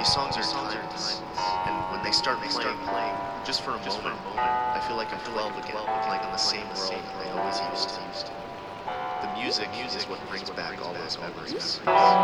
songs are timeless, and when they start playing, just for a moment, I feel like I'm 12 again, playing on the same world I always used to. The music is what brings back all those memories.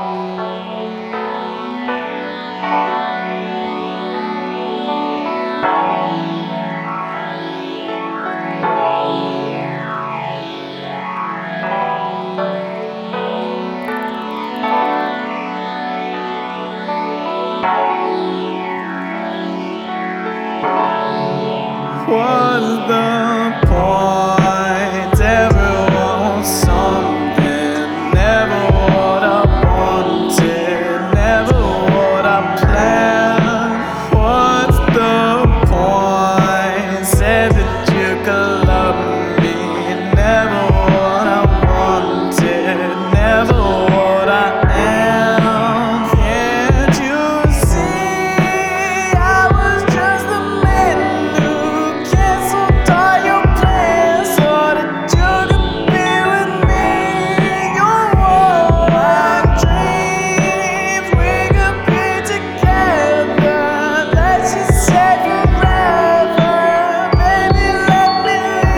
What's the point? Everyone something, never what I wanted, never what I planned. What's the point? Said that you could love me, never what I wanted, never what I am. Can't you see I was just a man who canceled all your plans so that you could be with me? You're all my dreams, we could be together. Let's just say forever, baby, let me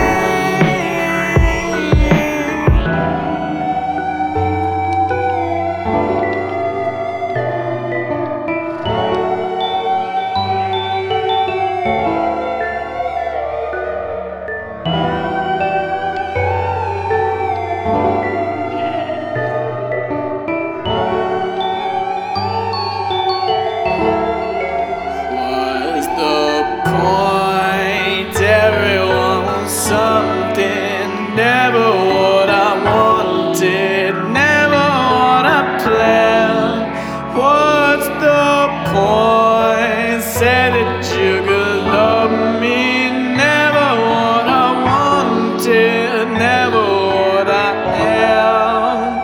What's the point? Everyone wants something, never what I wanted, never what I planned. What's the point? Said that you could love me, never what I wanted, never what I am.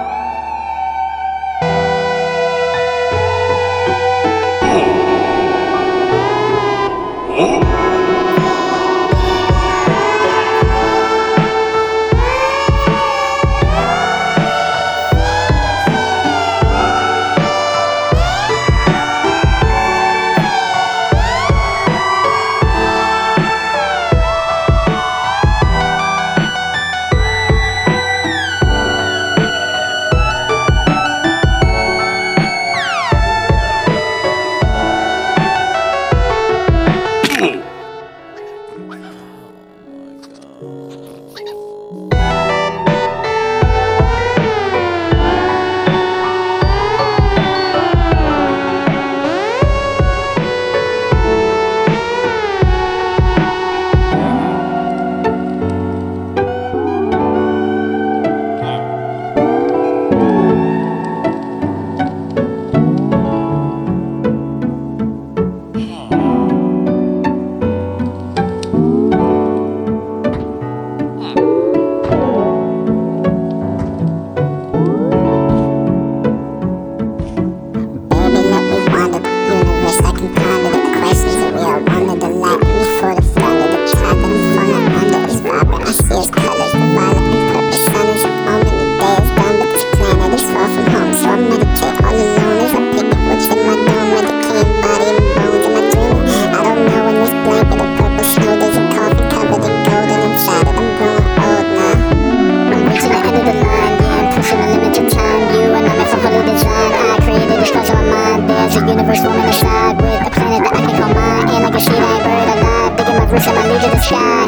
Universe forming a shot with a planet that I can call mine. And like a shit I bird alive, digging my roots and I lead to the sky.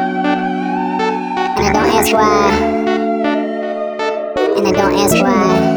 And I don't ask why. And I don't ask why.